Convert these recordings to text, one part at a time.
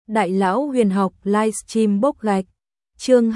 Đại lão huyền học livestream bốc gạch. Chương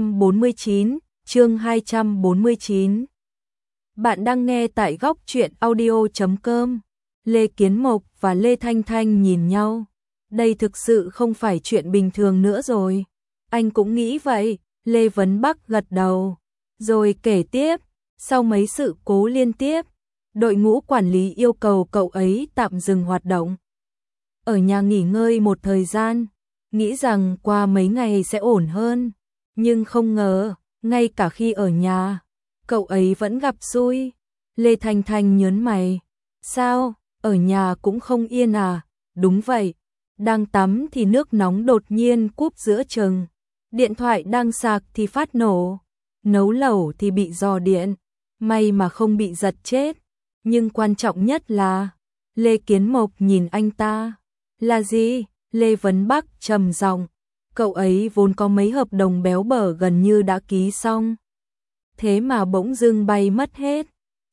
249. Bạn đang nghe tại góc truyện audio.com. Lê Kiến Mộc và Lê Thanh Thanh nhìn nhau. Đây thực sự không phải chuyện bình thường nữa rồi. Anh cũng nghĩ vậy. Lê Vấn Bắc gật đầu. Rồi kể tiếp, sau mấy sự cố liên tiếp, đội ngũ quản lý yêu cầu cậu ấy tạm dừng hoạt động. Ở nhà nghỉ ngơi một thời gian, nghĩ rằng qua mấy ngày sẽ ổn hơn. Nhưng không ngờ, ngay cả khi ở nhà, cậu ấy vẫn gặp xui. Lê Thanh Thanh nhớn mày. Sao, ở nhà cũng không yên à? Đúng vậy, đang tắm thì nước nóng đột nhiên cúp giữa chừng. Điện thoại đang sạc thì phát nổ. Nấu lẩu thì bị rò điện. May mà không bị giật chết. Nhưng quan trọng nhất là, Lê Kiến Mộc nhìn anh ta. Là gì? Lê Vấn Bắc trầm giọng. Cậu ấy vốn có mấy hợp đồng béo bở gần như đã ký xong. Thế mà bỗng dưng bay mất hết.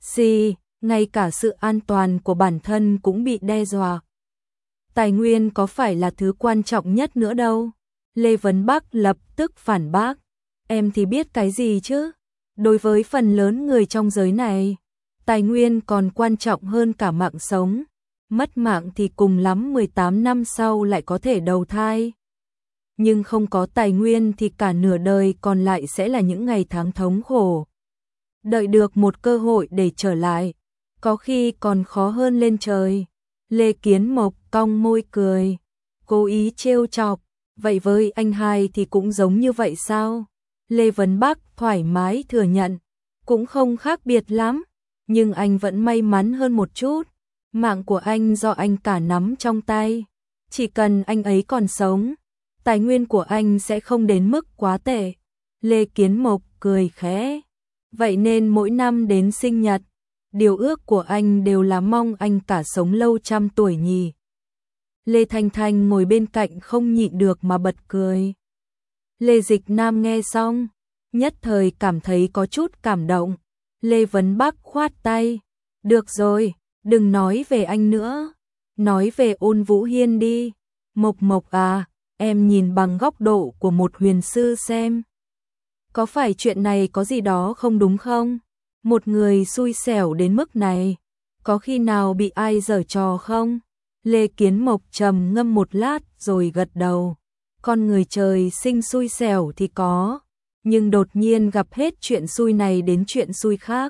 Ngay cả sự an toàn của bản thân cũng bị đe dọa. Tài nguyên có phải là thứ quan trọng nhất nữa đâu. Lê Vấn Bắc lập tức phản bác. Em thì biết cái gì chứ? Đối với phần lớn người trong giới này, tài nguyên còn quan trọng hơn cả mạng sống. Mất mạng thì cùng lắm 18 năm sau lại có thể đầu thai. Nhưng không có tài nguyên thì cả nửa đời còn lại sẽ là những ngày tháng thống khổ. Đợi được một cơ hội để trở lại, có khi còn khó hơn lên trời. Lê Kiến Mộc cong môi cười, cố ý trêu chọc. Vậy với anh hai thì cũng giống như vậy sao? Lê Vấn Bắc thoải mái thừa nhận, cũng không khác biệt lắm, nhưng anh vẫn may mắn hơn một chút. Mạng của anh do anh cả nắm trong tay. Chỉ cần anh ấy còn sống, tài nguyên của anh sẽ không đến mức quá tệ. Lê Kiến Mộc cười khẽ. Vậy nên mỗi năm đến sinh nhật, điều ước của anh đều là mong anh cả sống lâu trăm tuổi nhỉ. Lê Thanh Thanh ngồi bên cạnh không nhịn được mà bật cười. Lê Dịch Nam nghe xong, nhất thời cảm thấy có chút cảm động. Lê Vấn Bắc khoát tay. Được rồi, đừng nói về anh nữa. Nói về Ôn Vũ Hiên đi. Mộc à, em nhìn bằng góc độ của một huyền sư xem. Có phải chuyện này có gì đó không đúng không? Một người xui xẻo đến mức này, có khi nào bị ai giở trò không? Lê Kiến Mộc trầm ngâm một lát rồi gật đầu. Con người trời sinh xui xẻo thì có, nhưng đột nhiên gặp hết chuyện xui này đến chuyện xui khác.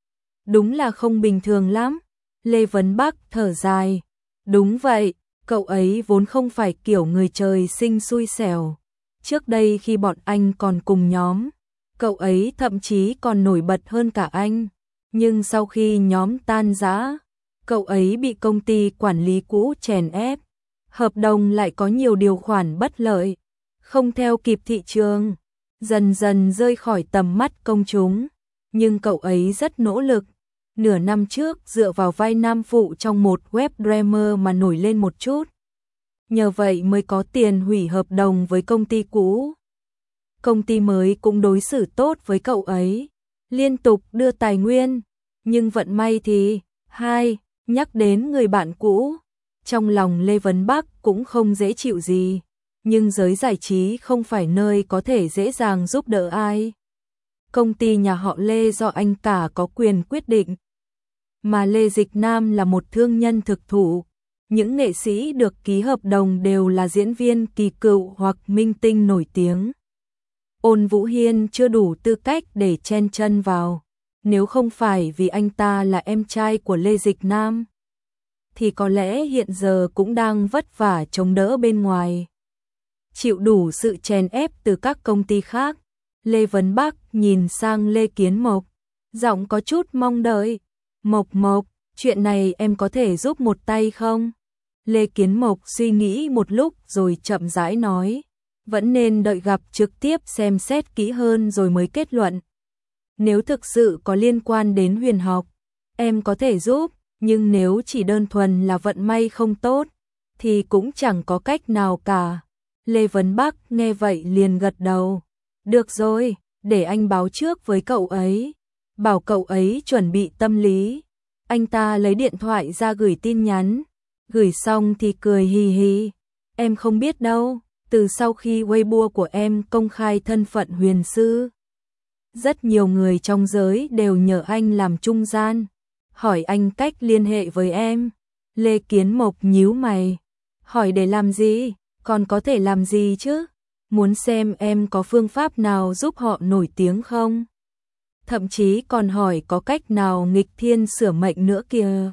Đúng là không bình thường lắm. Lê Vấn Bắc thở dài. Đúng vậy, cậu ấy vốn không phải kiểu người trời sinh xui xẻo. Trước đây khi bọn anh còn cùng nhóm, cậu ấy thậm chí còn nổi bật hơn cả anh. Nhưng sau khi nhóm tan rã, cậu ấy bị công ty quản lý cũ chèn ép. Hợp đồng lại có nhiều điều khoản bất lợi, không theo kịp thị trường, dần dần rơi khỏi tầm mắt công chúng. Nhưng cậu ấy rất nỗ lực. Nửa năm trước dựa vào vai nam phụ trong một web drama mà nổi lên một chút. Nhờ vậy mới có tiền hủy hợp đồng với công ty cũ. Công ty mới cũng đối xử tốt với cậu ấy, liên tục đưa tài nguyên. Nhưng vận may thì, nhắc đến người bạn cũ, trong lòng Lê Vấn Bắc cũng không dễ chịu gì. Nhưng giới giải trí không phải nơi có thể dễ dàng giúp đỡ ai. Công ty nhà họ Lê do anh cả có quyền quyết định. Mà Lê Dịch Nam là một thương nhân thực thụ. Những nghệ sĩ được ký hợp đồng đều là diễn viên kỳ cựu hoặc minh tinh nổi tiếng. Ôn Vũ Hiên chưa đủ tư cách để chen chân vào. Nếu không phải vì anh ta là em trai của Lê Dịch Nam, thì có lẽ hiện giờ cũng đang vất vả chống đỡ bên ngoài, chịu đủ sự chèn ép từ các công ty khác. Lê Vấn Bắc nhìn sang Lê Kiến Mộc, giọng có chút mong đợi. Mộc, chuyện này em có thể giúp một tay không? Lê Kiến Mộc suy nghĩ một lúc rồi chậm rãi nói. Vẫn nên đợi gặp trực tiếp xem xét kỹ hơn rồi mới kết luận. Nếu thực sự có liên quan đến huyền học, em có thể giúp. Nhưng nếu chỉ đơn thuần là vận may không tốt, thì cũng chẳng có cách nào cả. Lê Vấn Bắc nghe vậy liền gật đầu. Được rồi, để anh báo trước với cậu ấy. Bảo cậu ấy chuẩn bị tâm lý. Anh ta lấy điện thoại ra gửi tin nhắn. Gửi xong thì cười hì hì. Em không biết đâu, từ sau khi Weibo của em công khai thân phận huyền sư, rất nhiều người trong giới đều nhờ anh làm trung gian, hỏi anh cách liên hệ với em. Lê Kiến Mộc nhíu mày, hỏi để làm gì, còn có thể làm gì chứ? Muốn xem em có phương pháp nào giúp họ nổi tiếng không? Thậm chí còn hỏi có cách nào nghịch thiên sửa mệnh nữa kìa.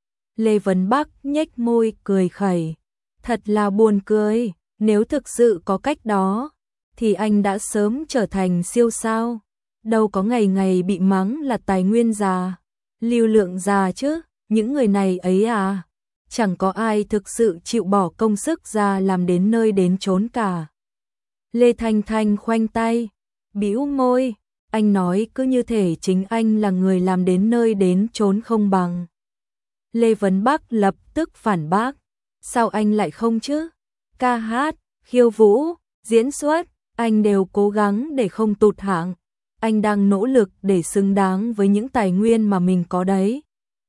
Lê Vấn Bắc nhếch môi cười khẩy, thật là buồn cười, nếu thực sự có cách đó, thì anh đã sớm trở thành siêu sao, đâu có ngày ngày bị mắng là tài nguyên già, lưu lượng già chứ, những người này ấy à, chẳng có ai thực sự chịu bỏ công sức ra làm đến nơi đến chốn cả. Lê Thanh Thanh khoanh tay, bĩu môi, anh nói cứ như thể chính anh là người làm đến nơi đến chốn không bằng. Lê Vấn Bắc lập tức phản bác, sao anh lại không chứ? Ca hát, khiêu vũ, diễn xuất, anh đều cố gắng để không tụt hạng. Anh đang nỗ lực để xứng đáng với những tài nguyên mà mình có đấy.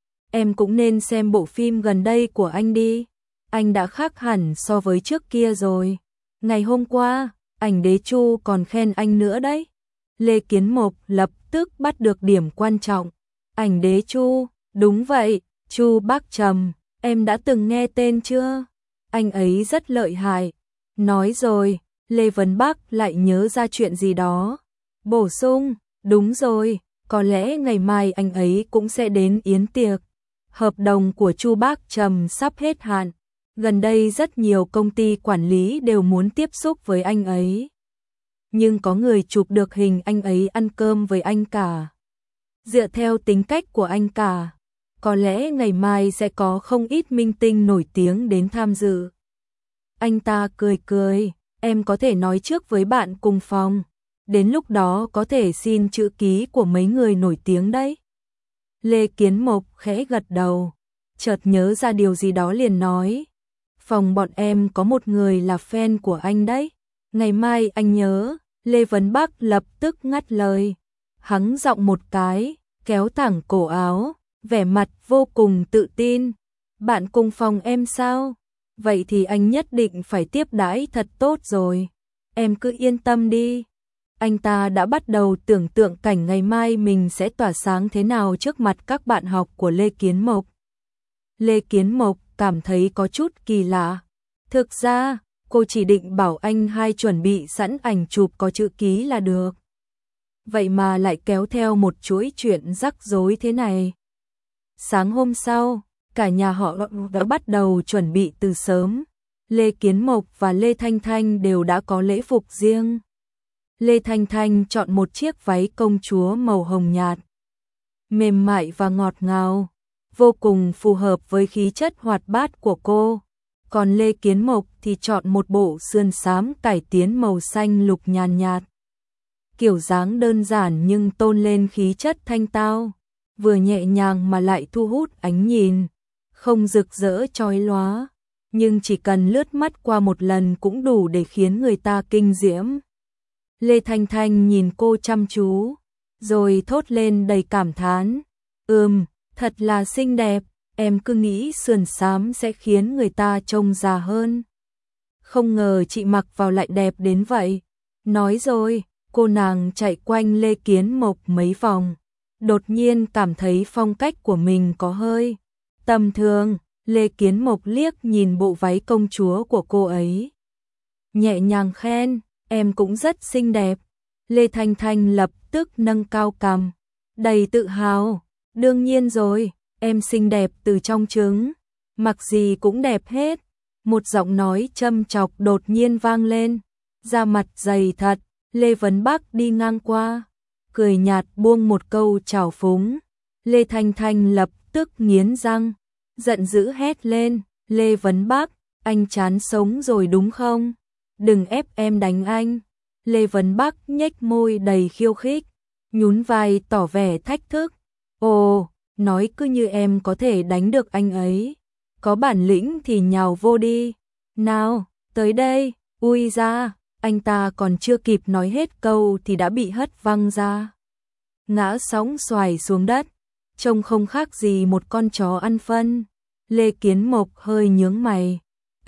Em cũng nên xem bộ phim gần đây của anh đi. Anh đã khác hẳn so với trước kia rồi. Ngày hôm qua, ảnh đế Chu còn khen anh nữa đấy. Lê Kiến Mộc lập tức bắt được điểm quan trọng. Ảnh đế Chu, đúng vậy, Chu Bác Trầm, em đã từng nghe tên chưa? Anh ấy rất lợi hại. Nói rồi, Lê Vấn Bắc lại nhớ ra chuyện gì đó. Bổ sung, đúng rồi, có lẽ ngày mai anh ấy cũng sẽ đến yến tiệc. Hợp đồng của Chu Bác Trầm sắp hết hạn. Gần đây rất nhiều công ty quản lý đều muốn tiếp xúc với anh ấy. Nhưng có người chụp được hình anh ấy ăn cơm với anh cả. Dựa theo tính cách của anh cả, có lẽ ngày mai sẽ có không ít minh tinh nổi tiếng đến tham dự. Anh ta cười cười, em có thể nói trước với bạn cùng phòng. Đến lúc đó có thể xin chữ ký của mấy người nổi tiếng đấy. Lê Kiến Mộc khẽ gật đầu, chợt nhớ ra điều gì đó liền nói. Phòng bọn em có một người là fan của anh đấy. Ngày mai anh nhớ. Lê Vấn Bắc lập tức ngắt lời. Hắng giọng một cái, kéo thẳng cổ áo, vẻ mặt vô cùng tự tin. Bạn cùng phòng em sao? Vậy thì anh nhất định phải tiếp đãi thật tốt rồi. Em cứ yên tâm đi. Anh ta đã bắt đầu tưởng tượng cảnh ngày mai mình sẽ tỏa sáng thế nào trước mặt các bạn học của Lê Kiến Mộc. Lê Kiến Mộc cảm thấy có chút kỳ lạ. Thực ra, cô chỉ định bảo anh hai chuẩn bị sẵn ảnh chụp có chữ ký là được. Vậy mà lại kéo theo một chuỗi chuyện rắc rối thế này. Sáng hôm sau, cả nhà họ đã bắt đầu chuẩn bị từ sớm. Lê Kiến Mộc và Lê Thanh Thanh đều đã có lễ phục riêng. Lê Thanh Thanh chọn một chiếc váy công chúa màu hồng nhạt, mềm mại và ngọt ngào, vô cùng phù hợp với khí chất hoạt bát của cô. Còn Lê Kiến Mộc thì chọn một bộ sườn xám cải tiến màu xanh lục nhàn nhạt. Kiểu dáng đơn giản nhưng tôn lên khí chất thanh tao, vừa nhẹ nhàng mà lại thu hút ánh nhìn, không rực rỡ chói lóa, nhưng chỉ cần lướt mắt qua một lần cũng đủ để khiến người ta kinh diễm. Lê Thanh Thanh nhìn cô chăm chú, rồi thốt lên đầy cảm thán. Thật là xinh đẹp, em cứ nghĩ sườn xám sẽ khiến người ta trông già hơn. Không ngờ chị mặc vào lại đẹp đến vậy. Nói rồi, cô nàng chạy quanh Lê Kiến Mộc mấy vòng. Đột nhiên cảm thấy phong cách của mình có hơi tầm thường. Lê Kiến Mộc liếc nhìn bộ váy công chúa của cô ấy, nhẹ nhàng khen, em cũng rất xinh đẹp. Lê Thanh Thanh lập tức nâng cao cằm, đầy tự hào. Đương nhiên rồi, em xinh đẹp từ trong trứng, mặc gì cũng đẹp hết. Một giọng nói châm chọc đột nhiên vang lên, da mặt dày thật. Lê Vấn Bắc đi ngang qua, cười nhạt buông một câu trào phúng. Lê Thanh Thanh lập tức nghiến răng, giận dữ hét lên, Lê Vấn Bắc, anh chán sống rồi đúng không? Đừng ép em đánh anh. Lê Vấn Bắc nhếch môi đầy khiêu khích, nhún vai tỏ vẻ thách thức. Ồ, nói cứ như em có thể đánh được anh ấy. Có bản lĩnh thì nhào vô đi. Nào, tới đây, ui ra, anh ta còn chưa kịp nói hết câu thì đã bị hất văng ra. Ngã sóng xoài xuống đất, trông không khác gì một con chó ăn phân. Lê Kiến Mộc hơi nhướng mày.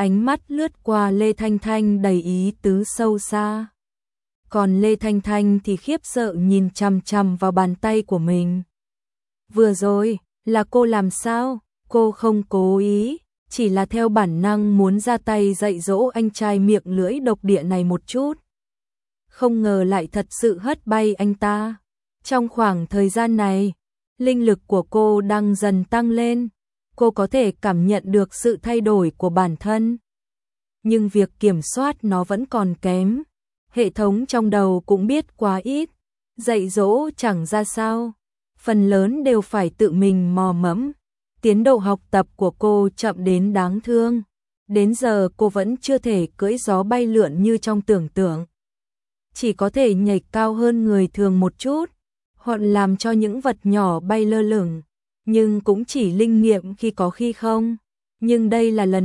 ánh mắt lướt qua Lê Thanh Thanh đầy ý tứ sâu xa. Còn Lê Thanh Thanh thì khiếp sợ nhìn chằm chằm vào bàn tay của mình. Vừa rồi, là cô làm sao? Cô không cố ý, chỉ là theo bản năng muốn ra tay dạy dỗ anh trai miệng lưỡi độc địa này một chút. Không ngờ lại thật sự hất bay anh ta. Trong khoảng thời gian này, linh lực của cô đang dần tăng lên. Cô có thể cảm nhận được sự thay đổi của bản thân. Nhưng việc kiểm soát nó vẫn còn kém. Hệ thống trong đầu cũng biết quá ít. Dạy dỗ chẳng ra sao. Phần lớn đều phải tự mình mò mẫm. Tiến độ học tập của cô chậm đến đáng thương. Đến giờ cô vẫn chưa thể cưỡi gió bay lượn như trong tưởng tượng. Chỉ có thể nhảy cao hơn người thường một chút, hoặc làm cho những vật nhỏ bay lơ lửng, nhưng cũng chỉ linh nghiệm khi có khi không. Nhưng đây là lần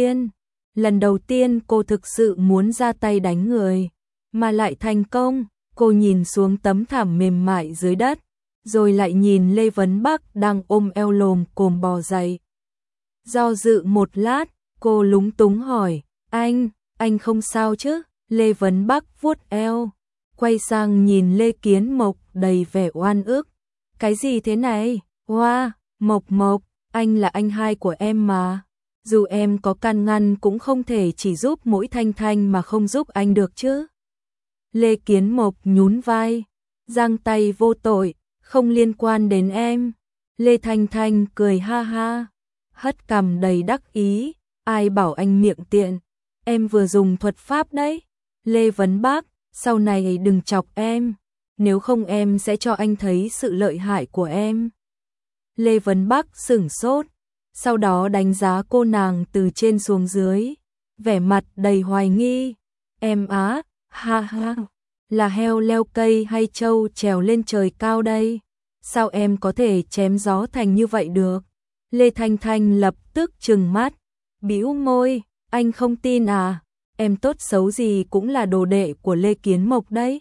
đầu tiên cô thực sự muốn ra tay đánh người, mà lại thành công. Cô nhìn xuống tấm thảm mềm mại dưới đất, rồi lại nhìn Lê Vấn Bắc đang ôm eo lồm cồm bò dậy. Do dự một lát, cô lúng túng hỏi, anh không sao chứ? Lê Vấn Bắc vuốt eo, quay sang nhìn Lê Kiến Mộc đầy vẻ oan ức. Cái gì thế này? Hoa, Mộc, anh là anh hai của em mà. Dù em có can ngăn cũng không thể chỉ giúp mỗi Thanh Thanh mà không giúp anh được chứ. Lê Kiến Mộc nhún vai, giang tay vô tội, không liên quan đến em. Lê Thanh Thanh cười ha ha, hất cằm đầy đắc ý, ai bảo anh miệng tiện, em vừa dùng thuật pháp đấy. Lê Vấn Bắc, sau này đừng chọc em, nếu không em sẽ cho anh thấy sự lợi hại của em. Lê Vấn Bắc sửng sốt, sau đó đánh giá cô nàng từ trên xuống dưới, vẻ mặt đầy hoài nghi. Em á, ha ha, là heo leo cây hay trâu trèo lên trời cao đây? Sao em có thể chém gió thành như vậy được? Lê Thanh Thanh lập tức trừng mắt, bĩu môi, anh không tin à? Em tốt xấu gì cũng là đồ đệ của Lê Kiến Mộc đấy.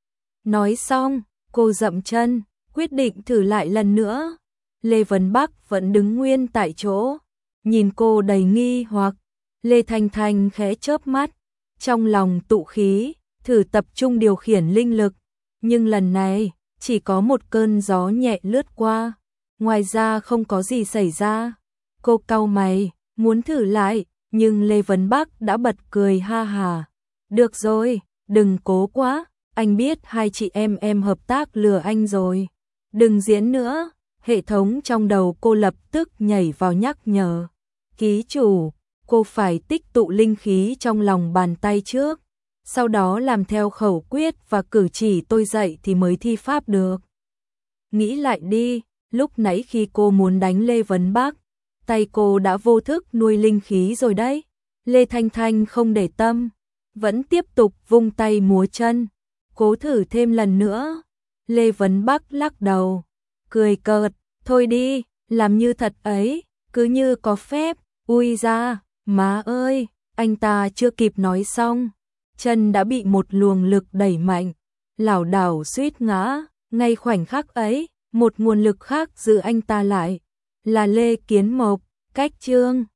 Nói xong, cô dậm chân, quyết định thử lại lần nữa. Lê Vấn Bắc vẫn đứng nguyên tại chỗ, nhìn cô đầy nghi hoặc. Lê Thanh Thanh khẽ chớp mắt, trong lòng tụ khí, thử tập trung điều khiển linh lực. Nhưng lần này, chỉ có một cơn gió nhẹ lướt qua, ngoài ra không có gì xảy ra. Cô cau mày, muốn thử lại. Nhưng Lê Vấn Bắc đã bật cười ha hà. Được rồi, đừng cố quá, anh biết hai chị em hợp tác lừa anh rồi. Đừng diễn nữa. Hệ thống trong đầu cô lập tức nhảy vào nhắc nhở. Ký chủ, cô phải tích tụ linh khí trong lòng bàn tay trước, sau đó làm theo khẩu quyết và cử chỉ tôi dạy thì mới thi pháp được. Nghĩ lại đi, lúc nãy khi cô muốn đánh Lê Vấn Bắc, tay cô đã vô thức nuôi linh khí rồi đấy. Lê Thanh Thanh không để tâm, vẫn tiếp tục vung tay múa chân, cố thử thêm lần nữa. Lê Vấn Bắc lắc đầu, cười cợt, thôi đi, làm như thật ấy, cứ như có phép. Ui ra, má ơi, anh ta chưa kịp nói xong, chân đã bị một luồng lực đẩy mạnh, lảo đảo suýt ngã. Ngay khoảnh khắc ấy, một nguồn lực khác giữ anh ta lại, là Lê Kiến Mộc. Cách chương